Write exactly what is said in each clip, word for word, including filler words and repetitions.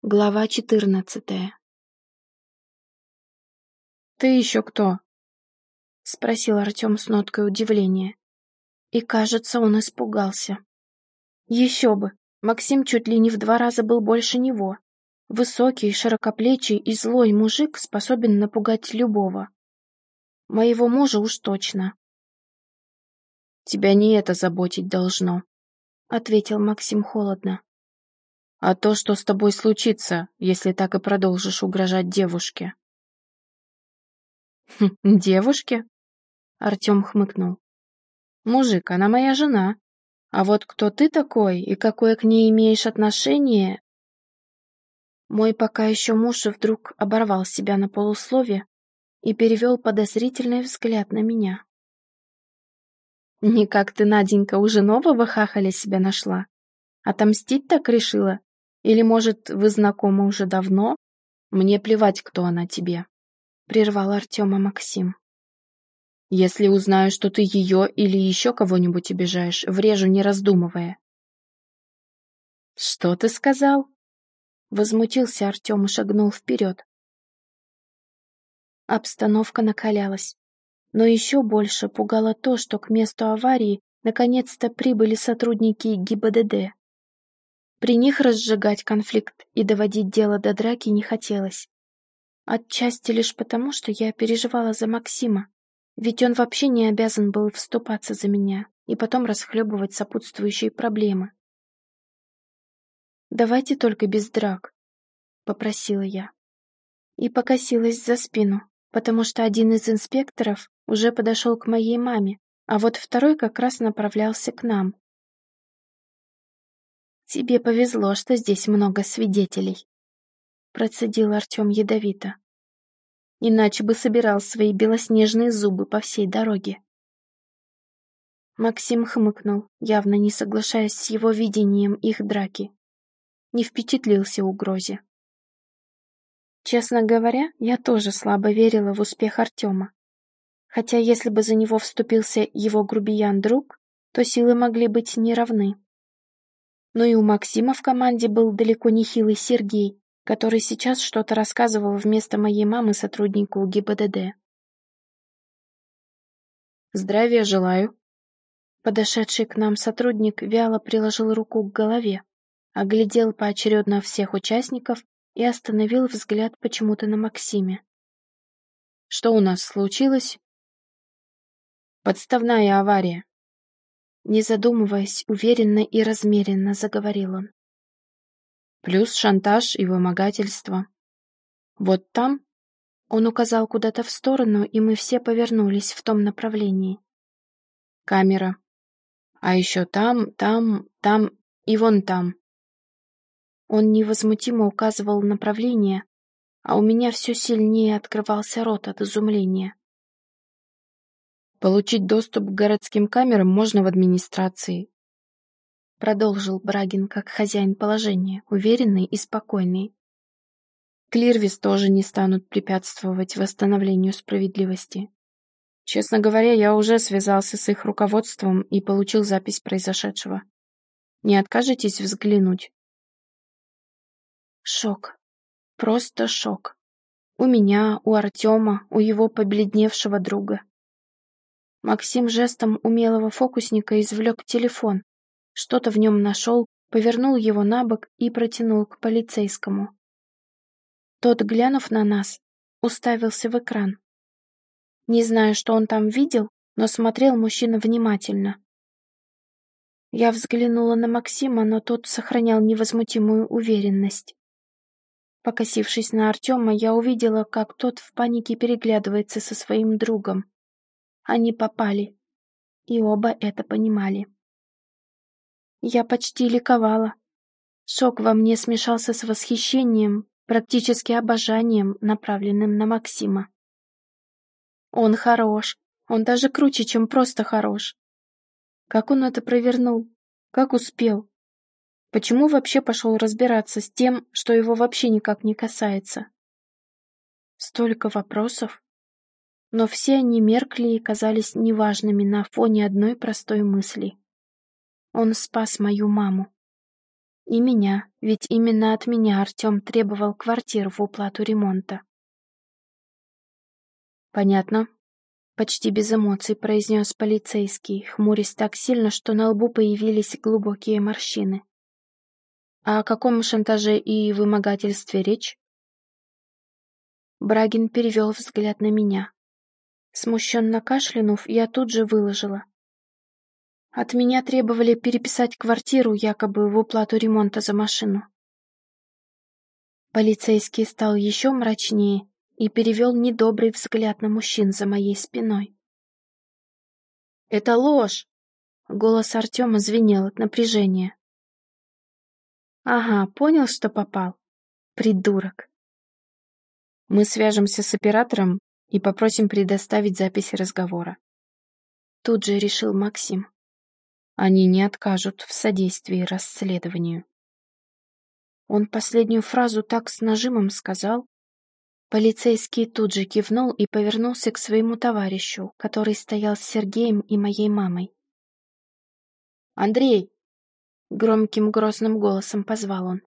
Глава четырнадцатая. «Ты еще кто?» — спросил Артем с ноткой удивления. И, кажется, он испугался. Еще бы, Максим чуть ли не в два раза был больше него. Высокий, широкоплечий и злой мужик способен напугать любого. Моего мужа уж точно. «Тебя не это заботить должно», — ответил Максим холодно. «А то, что с тобой случится, если так и продолжишь угрожать девушке». «Хм, девушке?» — Артем хмыкнул. «Мужик, она моя жена. А вот кто ты такой и какое к ней имеешь отношение?» Мой пока еще муж вдруг оборвал себя на полуслове и перевел подозрительный взгляд на меня. «Никак ты, Наденька, уже нового хахаля себя нашла? Отомстить так решила? Или, может, вы знакомы уже давно? Мне плевать, кто она тебе», — прервал Артема Максим. «Если узнаю, что ты ее или еще кого-нибудь обижаешь, врежу, не раздумывая». «Что ты сказал?» Возмутился Артем и шагнул вперед. Обстановка накалялась, но еще больше пугало то, что к месту аварии наконец-то прибыли сотрудники ГИБДД. При них разжигать конфликт и доводить дело до драки не хотелось. Отчасти лишь потому, что я переживала за Максима, ведь он вообще не обязан был вступаться за меня и потом расхлебывать сопутствующие проблемы. «Давайте только без драк», — попросила я. И покосилась за спину, потому что один из инспекторов уже подошел к моей маме, а вот второй как раз направлялся к нам. «Тебе повезло, что здесь много свидетелей», — процедил Артем ядовито. «Иначе бы собирал свои белоснежные зубы по всей дороге». Максим хмыкнул, явно не соглашаясь с его видением их драки. Не впечатлился угрозе. Честно говоря, я тоже слабо верила в успех Артема. Хотя если бы за него вступился его грубиян-друг, то силы могли быть неравны. Но и у Максима в команде был далеко не хилый Сергей, который сейчас что-то рассказывал вместо моей мамы сотруднику ГИБДД. «Здравия желаю». Подошедший к нам сотрудник вяло приложил руку к голове, оглядел поочередно всех участников и остановил взгляд почему-то на Максиме. «Что у нас случилось?» «Подставная авария», — не задумываясь, уверенно и размеренно заговорил он. «Плюс шантаж и вымогательство. Вот там...» — он указал куда-то в сторону, и мы все повернулись в том направлении. «Камера. А еще там, там, там и вон там». Он невозмутимо указывал направление, а у меня все сильнее открывался рот от изумления. «Получить доступ к городским камерам можно в администрации», — продолжил Брагин как хозяин положения, уверенный и спокойный. «Клирвис тоже не станут препятствовать восстановлению справедливости. Честно говоря, я уже связался с их руководством и получил запись произошедшего. Не откажетесь взглянуть?» Шок. Просто шок. У меня, у Артема, у его побледневшего друга. Максим жестом умелого фокусника извлек телефон, что-то в нем нашел, повернул его на бок и протянул к полицейскому. Тот, глянув на нас, уставился в экран. Не знаю, что он там видел, но смотрел мужчина внимательно. Я взглянула на Максима, но тот сохранял невозмутимую уверенность. Покосившись на Артема, я увидела, как тот в панике переглядывается со своим другом. Они попали, и оба это понимали. Я почти ликовала. Шок во мне смешался с восхищением, практически обожанием, направленным на Максима. Он хорош, он даже круче, чем просто хорош. Как он это провернул? Как успел? Почему вообще пошел разбираться с тем, что его вообще никак не касается? Столько вопросов. Но все они меркли и казались неважными на фоне одной простой мысли. Он спас мою маму. И меня, ведь именно от меня Артем требовал квартиру в уплату ремонта. «Понятно», — почти без эмоций произнес полицейский, хмурясь так сильно, что на лбу появились глубокие морщины. «А о каком шантаже и вымогательстве речь?» Брагин перевел взгляд на меня. Смущенно кашлянув, я тут же выложила. От меня требовали переписать квартиру якобы в уплату ремонта за машину. Полицейский стал еще мрачнее и перевел недобрый взгляд на мужчин за моей спиной. «Это ложь!» — голос Артема звенел от напряжения. «Ага, понял, что попал? Придурок!» «Мы свяжемся с оператором и попросим предоставить записи разговора». Тут же решил Максим. Они не откажут в содействии расследованию. Он последнюю фразу так с нажимом сказал. Полицейский тут же кивнул и повернулся к своему товарищу, который стоял с Сергеем и моей мамой. «Андрей!» — громким грозным голосом позвал он.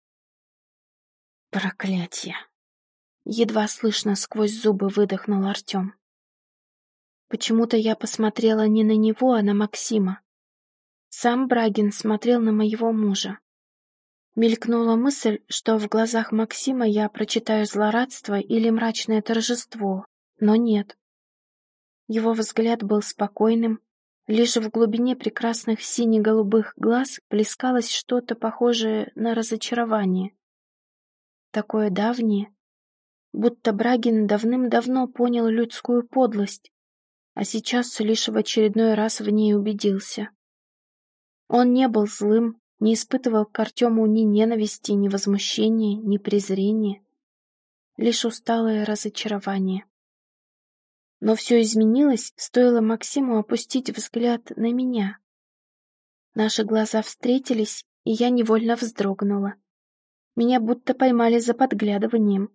«Проклятье!» — едва слышно сквозь зубы выдохнул Артем. Почему-то я посмотрела не на него, а на Максима. Сам Брагин смотрел на моего мужа. Мелькнула мысль, что в глазах Максима я прочитаю злорадство или мрачное торжество, но нет. Его взгляд был спокойным, лишь в глубине прекрасных сине-голубых глаз плескалось что-то похожее на разочарование. Такое давнее, будто Брагин давным-давно понял людскую подлость, а сейчас лишь в очередной раз в ней убедился. Он не был злым, не испытывал к Артему ни ненависти, ни возмущения, ни презрения, лишь усталое разочарование. Но все изменилось, стоило Максиму опустить взгляд на меня. Наши глаза встретились, и я невольно вздрогнула. Меня будто поймали за подглядыванием.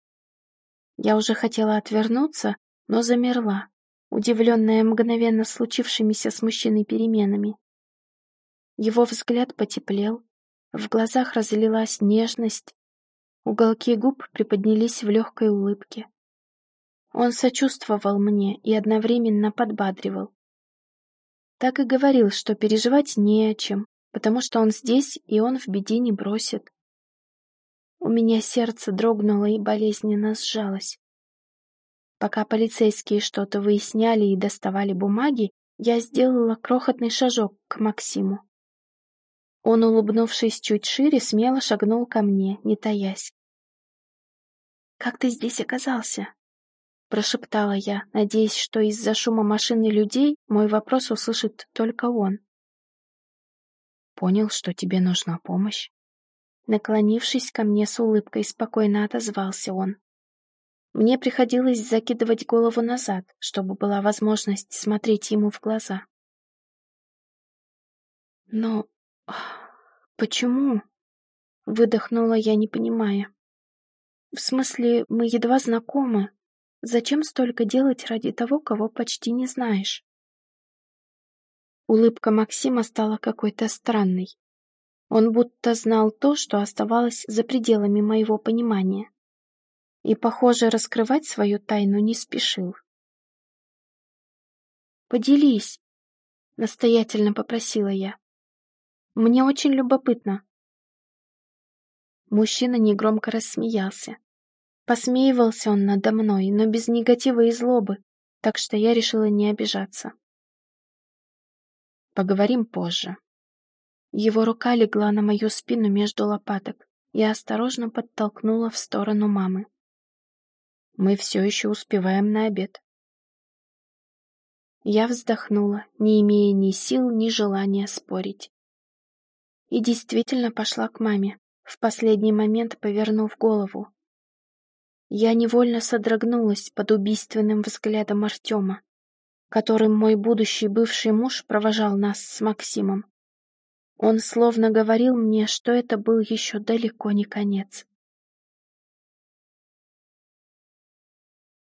Я уже хотела отвернуться, но замерла, удивленная мгновенно случившимися с мужчиной переменами. Его взгляд потеплел, в глазах разлилась нежность, уголки губ приподнялись в легкой улыбке. Он сочувствовал мне и одновременно подбадривал. Так и говорил, что переживать не о чем, потому что он здесь, и он в беде не бросит. У меня сердце дрогнуло и болезненно сжалось. Пока полицейские что-то выясняли и доставали бумаги, я сделала крохотный шажок к Максиму. Он, улыбнувшись чуть шире, смело шагнул ко мне, не таясь. «Как ты здесь оказался?» — прошептала я, надеясь, что из-за шума машин и людей мой вопрос услышит только он. «Понял, что тебе нужна помощь?» Наклонившись ко мне с улыбкой, спокойно отозвался он. Мне приходилось закидывать голову назад, чтобы была возможность смотреть ему в глаза. «Но... почему?» — выдохнула я, не понимая. «В смысле, мы едва знакомы. Зачем столько делать ради того, кого почти не знаешь?» Улыбка Максима стала какой-то странной. Он будто знал то, что оставалось за пределами моего понимания. И, похоже, раскрывать свою тайну не спешил. «Поделись», — настоятельно попросила я. «Мне очень любопытно». Мужчина негромко рассмеялся. Посмеивался он надо мной, но без негатива и злобы, так что я решила не обижаться. «Поговорим позже». Его рука легла на мою спину между лопаток и осторожно подтолкнула в сторону мамы. «Мы все еще успеваем на обед». Я вздохнула, не имея ни сил, ни желания спорить. И действительно пошла к маме, в последний момент повернув голову. Я невольно содрогнулась под убийственным взглядом Артема, которым мой будущий бывший муж провожал нас с Максимом. Он словно говорил мне, что это был еще далеко не конец.